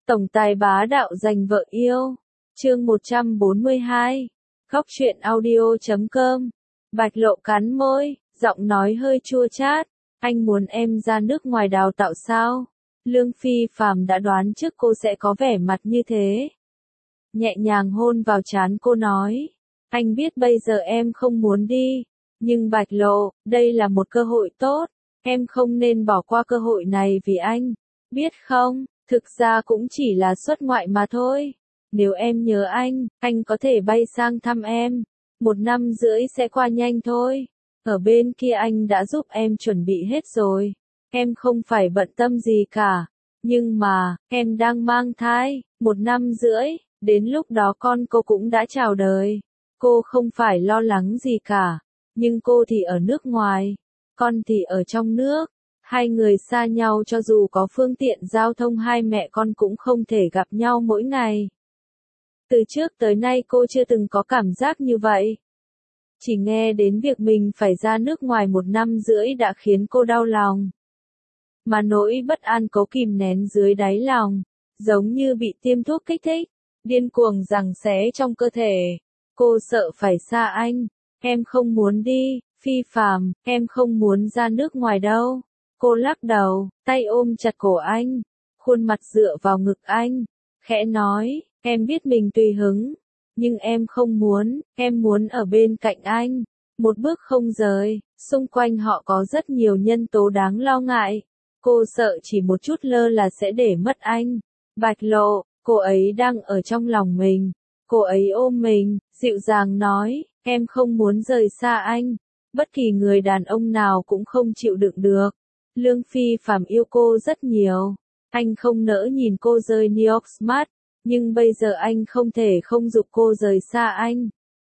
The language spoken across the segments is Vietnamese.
Tổng tài bá đạo giành vợ yêu. Chương 142. Góc truyện audio.com. Bạch Lộ cắn môi, giọng nói hơi chua chát. Anh muốn em ra nước ngoài đào tạo sao? Lương Phi Phàm đã đoán trước cô sẽ có vẻ mặt như thế. Nhẹ nhàng hôn vào trán cô nói. Anh biết bây giờ em không muốn đi. Nhưng Bạch Lộ, đây là một cơ hội tốt. Em không nên bỏ qua cơ hội này vì anh. Biết không, thực ra cũng chỉ là xuất ngoại mà thôi. Nếu em nhớ anh có thể bay sang thăm em. 1 năm rưỡi sẽ qua nhanh thôi. Ở bên kia anh đã giúp em chuẩn bị hết rồi. Em không phải bận tâm gì cả. Nhưng mà, em đang mang thai, 1 năm rưỡi, đến lúc đó con cô cũng đã chào đời. Cô không phải lo lắng gì cả. Nhưng cô thì ở nước ngoài, con thì ở trong nước. Hai người xa nhau cho dù có phương tiện giao thông hai mẹ con cũng không thể gặp nhau mỗi ngày. Từ trước tới nay cô chưa từng có cảm giác như vậy. Chỉ nghe đến việc mình phải ra nước ngoài 1 năm rưỡi đã khiến cô đau lòng. Mà nỗi bất an cố kìm nén dưới đáy lòng, giống như bị tiêm thuốc kích thích, điên cuồng giằng xé trong cơ thể. Cô sợ phải xa anh. Em không muốn đi, Phi Phàm, em không muốn ra nước ngoài đâu. Cô lắc đầu, tay ôm chặt cổ anh, khuôn mặt dựa vào ngực anh, khẽ nói, em biết mình tùy hứng, nhưng em không muốn, em muốn ở bên cạnh anh, một bước không rời. Xung quanh họ có rất nhiều nhân tố đáng lo ngại. Cô sợ chỉ một chút lơ là sẽ để mất anh. Bạch Lộ, cô ấy đang ở trong lòng mình. Cô ấy ôm mình, dịu dàng nói, em không muốn rời xa anh. Bất kỳ người đàn ông nào cũng không chịu đựng được. Lương Phi Phàm yêu cô rất nhiều. Anh không nỡ nhìn cô rời New York Smart, nhưng bây giờ anh không thể không giục cô rời xa anh.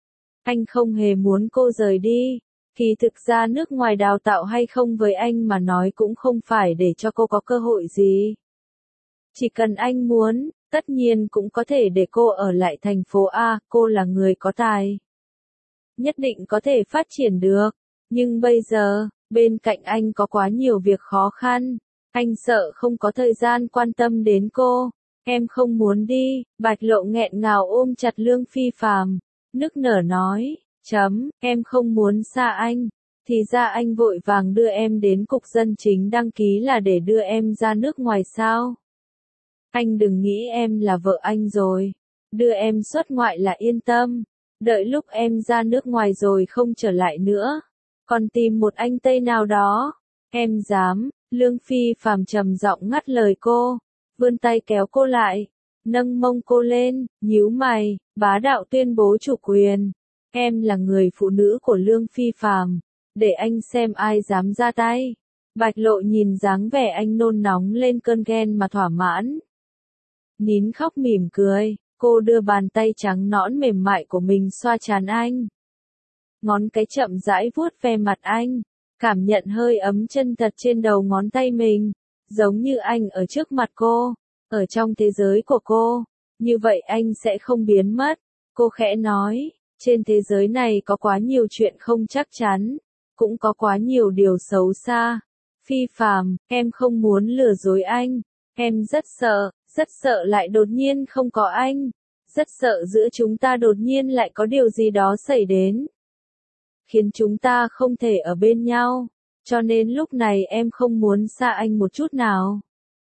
Anh không hề muốn cô rời đi. Kỳ thực ra nước ngoài đào tạo hay không với anh mà nói cũng không phải để cho cô có cơ hội gì. Chỉ cần anh muốn, tất nhiên cũng có thể để cô ở lại thành phố A, cô là người có tài. Nhất định có thể phát triển được. Nhưng bây giờ, bên cạnh anh có quá nhiều việc khó khăn. Anh sợ không có thời gian quan tâm đến cô. Em không muốn đi. Bạch Lộ nghẹn ngào ôm chặt Lương Phi Phàm, nức nở nói, em không muốn xa anh. Thì ra anh vội vàng đưa em đến cục dân chính đăng ký là để đưa em ra nước ngoài sao? Anh đừng nghĩ em là vợ anh rồi. Đưa em xuất ngoại là yên tâm. Đợi lúc em ra nước ngoài rồi không trở lại nữa. Còn tìm một anh Tây nào đó. Em dám. Lương Phi Phàm trầm giọng ngắt lời cô. Vươn tay kéo cô lại. Nâng mông cô lên, nhíu mày, bá đạo tuyên bố chủ quyền. Em là người phụ nữ của Lương Phi Phàm. Để anh xem ai dám ra tay. Bạch Lộ nhìn dáng vẻ anh nôn nóng lên cơn ghen mà thỏa mãn. Nín khóc mỉm cười, cô đưa bàn tay trắng nõn mềm mại của mình xoa trán anh. Ngón cái chậm rãi vuốt ve mặt anh, cảm nhận hơi ấm chân thật trên đầu ngón tay mình, giống như anh ở trước mặt cô, ở trong thế giới của cô, như vậy anh sẽ không biến mất. Cô khẽ nói, trên thế giới này có quá nhiều chuyện không chắc chắn, cũng có quá nhiều điều xấu xa. Phi Phàm, em không muốn lừa dối anh, em rất sợ lại đột nhiên không có anh, rất sợ giữa chúng ta đột nhiên lại có điều gì đó xảy đến, khiến chúng ta không thể ở bên nhau, cho nên lúc này em không muốn xa anh một chút nào.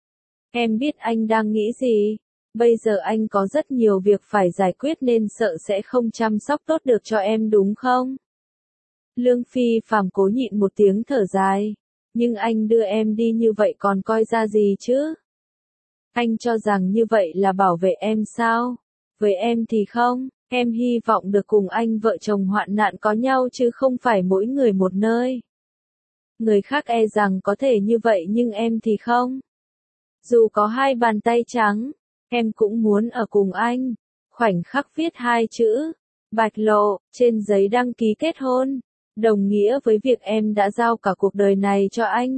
Em biết anh đang nghĩ gì, bây giờ anh có rất nhiều việc phải giải quyết nên sợ sẽ không chăm sóc tốt được cho em đúng không? Lương Phi Phàm cố nhịn một tiếng thở dài, nhưng anh đưa em đi như vậy còn coi ra gì chứ? Anh cho rằng như vậy là bảo vệ em sao? Với em thì không, em hy vọng được cùng anh vợ chồng hoạn nạn có nhau chứ không phải mỗi người một nơi. Người khác e rằng có thể như vậy nhưng em thì không. Dù có 2 bàn tay trắng, em cũng muốn ở cùng anh. Khoảnh khắc viết 2 chữ, Bạch Lộ, trên giấy đăng ký kết hôn, đồng nghĩa với việc em đã giao cả cuộc đời này cho anh.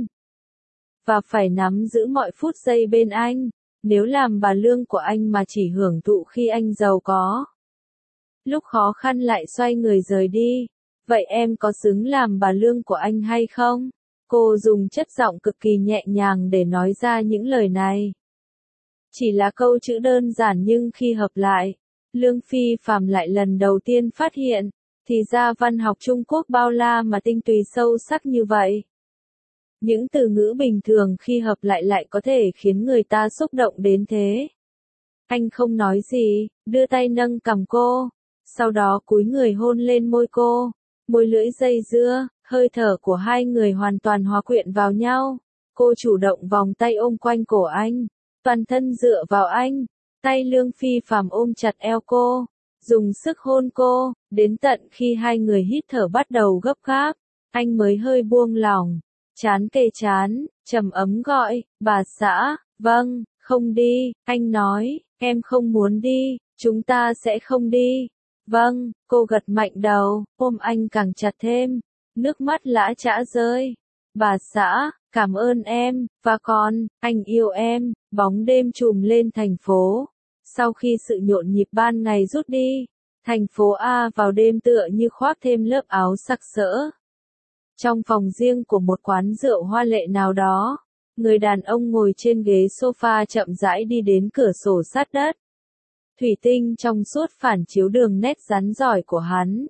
Và phải nắm giữ mọi phút giây bên anh. Nếu làm bà Lương của anh mà chỉ hưởng thụ khi anh giàu có, lúc khó khăn lại xoay người rời đi, vậy em có xứng làm bà Lương của anh hay không? Cô dùng chất giọng cực kỳ nhẹ nhàng để nói ra những lời này. Chỉ là câu chữ đơn giản nhưng khi hợp lại, Lương Phi Phạm lại lần đầu tiên phát hiện, thì ra văn học Trung Quốc bao la mà tinh túy sâu sắc như vậy. Những từ ngữ bình thường khi hợp lại có thể khiến người ta xúc động đến thế. Anh không nói gì, đưa tay nâng cằm cô, sau đó cúi người hôn lên môi cô, môi lưỡi dây dưa, hơi thở của hai người hoàn toàn hòa quyện vào nhau. Cô chủ động vòng tay ôm quanh cổ anh, toàn thân dựa vào anh, tay Lương Phi Phạm ôm chặt eo cô, dùng sức hôn cô, đến tận khi hai người hít thở bắt đầu gấp gáp, anh mới hơi buông lỏng, trán kề trán, trầm ấm gọi, bà xã, vâng, không đi, anh nói, em không muốn đi, chúng ta sẽ không đi. Vâng, cô gật mạnh đầu, ôm anh càng chặt thêm, nước mắt lã chã rơi. Bà xã, cảm ơn em, và còn, anh yêu em. Bóng đêm trùm lên thành phố. Sau khi sự nhộn nhịp ban ngày rút đi, thành phố A vào đêm tựa như khoác thêm lớp áo sặc sỡ. Trong phòng riêng của một quán rượu hoa lệ nào đó, người đàn ông ngồi trên ghế sofa chậm rãi đi đến cửa sổ sát đất. Thủy tinh trong suốt phản chiếu đường nét rắn rỏi của hắn.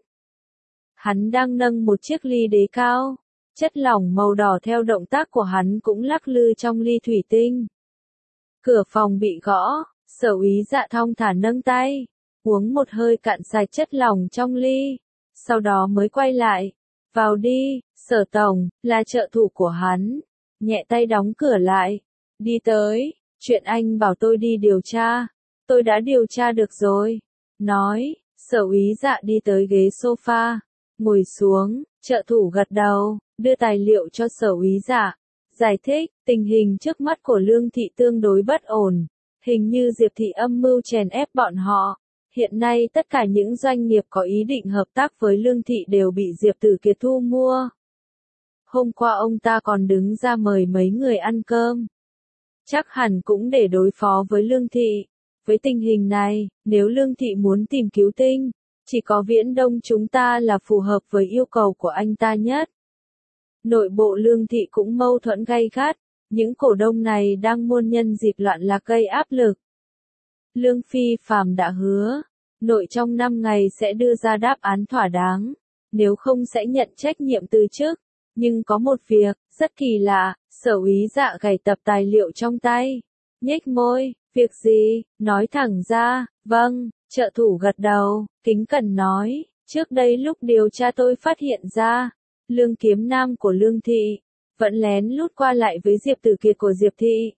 Hắn đang nâng một chiếc ly đế cao. Chất lỏng màu đỏ theo động tác của hắn cũng lắc lư trong ly thủy tinh. Cửa phòng bị gõ, Sở Úy Dạ thong thả nâng tay, uống một hơi cạn sạch chất lỏng trong ly, sau đó mới quay lại. Vào đi, Sở Tổng, là trợ thủ của hắn. Nhẹ tay đóng cửa lại. Đi tới, chuyện anh bảo tôi đi điều tra. Tôi đã điều tra được rồi. Nói, Sở Úy Dạ đi tới ghế sofa, ngồi xuống, trợ thủ gật đầu, đưa tài liệu cho Sở Úy Dạ. Giải thích, tình hình trước mắt của Lương Thị tương đối bất ổn. Hình như Diệp Thị âm mưu chèn ép bọn họ. Hiện nay tất cả những doanh nghiệp có ý định hợp tác với Lương Thị đều bị Diệp Tử Kiệt thu mua. Hôm qua ông ta còn đứng ra mời mấy người ăn cơm. Chắc hẳn cũng để đối phó với Lương Thị. Với tình hình này, nếu Lương Thị muốn tìm cứu tinh, chỉ có Viễn Đông chúng ta là phù hợp với yêu cầu của anh ta nhất. Nội bộ Lương Thị cũng mâu thuẫn gay gắt, những cổ đông này đang muôn nhân dịp loạn lạc gây áp lực. Lương Phi Phạm đã hứa, nội trong 5 ngày sẽ đưa ra đáp án thỏa đáng, nếu không sẽ nhận trách nhiệm từ chức. Nhưng có một việc, rất kỳ lạ, Sở Úy Dạ gảy tập tài liệu trong tay, nhếch môi, việc gì, nói thẳng ra, vâng, trợ thủ gật đầu, kính cẩn nói, trước đây lúc điều tra tôi phát hiện ra, Lương Kiếm Nam của Lương Thị, vẫn lén lút qua lại với Diệp Tử Kiệt của Diệp Thị.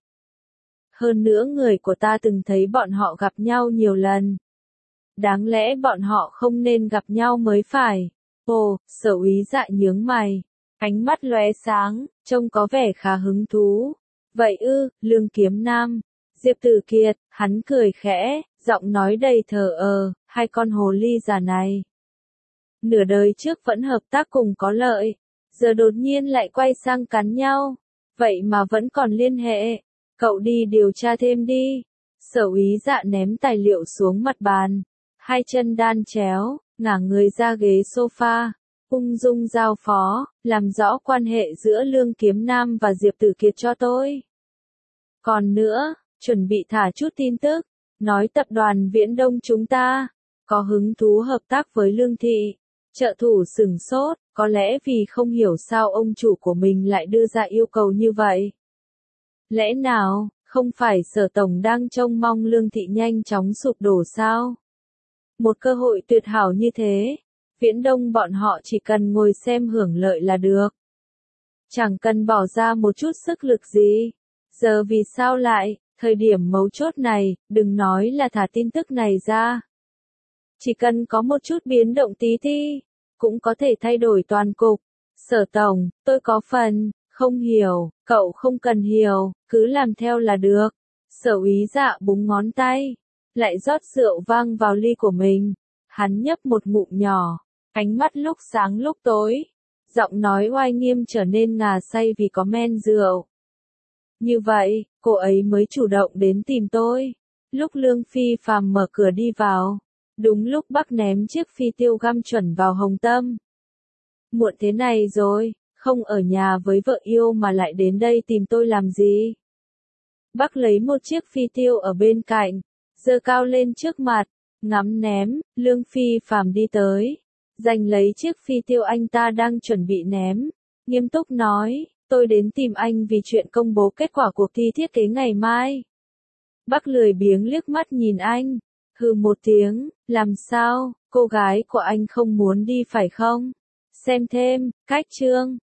Hơn nữa người của ta từng thấy bọn họ gặp nhau nhiều lần. Đáng lẽ bọn họ không nên gặp nhau mới phải. Ồ, Sở Úy Dạ nhướng mày, ánh mắt lóe sáng, trông có vẻ khá hứng thú. Vậy ư, Lương Kiếm Nam, Diệp Tử Kiệt, hắn cười khẽ, giọng nói đầy thờ ơ, hai con hồ ly già này. Nửa đời trước vẫn hợp tác cùng có lợi, giờ đột nhiên lại quay sang cắn nhau, vậy mà vẫn còn liên hệ. Cậu đi điều tra thêm đi. Sở Úy Dạ ném tài liệu xuống mặt bàn, hai chân đan chéo, ngả người ra ghế sofa, ung dung giao phó, làm rõ quan hệ giữa Lương Kiếm Nam và Diệp Tử Kiệt cho tôi. Còn nữa, chuẩn bị thả chút tin tức, nói tập đoàn Viễn Đông chúng ta có hứng thú hợp tác với Lương Thị. Trợ thủ sửng sốt, có lẽ vì không hiểu sao ông chủ của mình lại đưa ra yêu cầu như vậy. Lẽ nào, không phải Sở Tổng đang trông mong Lương Thị nhanh chóng sụp đổ sao? Một cơ hội tuyệt hảo như thế, Viễn Đông bọn họ chỉ cần ngồi xem hưởng lợi là được. Chẳng cần bỏ ra một chút sức lực gì. Giờ vì sao lại, thời điểm mấu chốt này, đừng nói là thả tin tức này ra. Chỉ cần có một chút biến động tí ti, cũng có thể thay đổi toàn cục. Sở Tổng, tôi có phần không hiểu, cậu không cần hiểu, cứ làm theo là được. Sở Úy Dạ búng ngón tay, lại rót rượu vang vào ly của mình. Hắn nhấp một ngụm nhỏ, ánh mắt lúc sáng lúc tối, giọng nói oai nghiêm trở nên ngà say vì có men rượu. Như vậy, cô ấy mới chủ động đến tìm tôi. Lúc Lương Phi Phạm mở cửa đi vào, đúng lúc Bắc ném chiếc phi tiêu găm chuẩn vào hồng tâm. Muộn thế này rồi, không ở nhà với vợ yêu mà lại đến đây tìm tôi làm gì? Bắc lấy một chiếc phi tiêu ở bên cạnh, giơ cao lên trước mặt, ngắm ném, Lương Phi Phàm đi tới, giành lấy chiếc phi tiêu anh ta đang chuẩn bị ném, nghiêm túc nói, tôi đến tìm anh vì chuyện công bố kết quả cuộc thi thiết kế ngày mai. Bắc lười biếng liếc mắt nhìn anh, hừ một tiếng, làm sao, cô gái của anh không muốn đi phải không? Xem thêm, cách chương.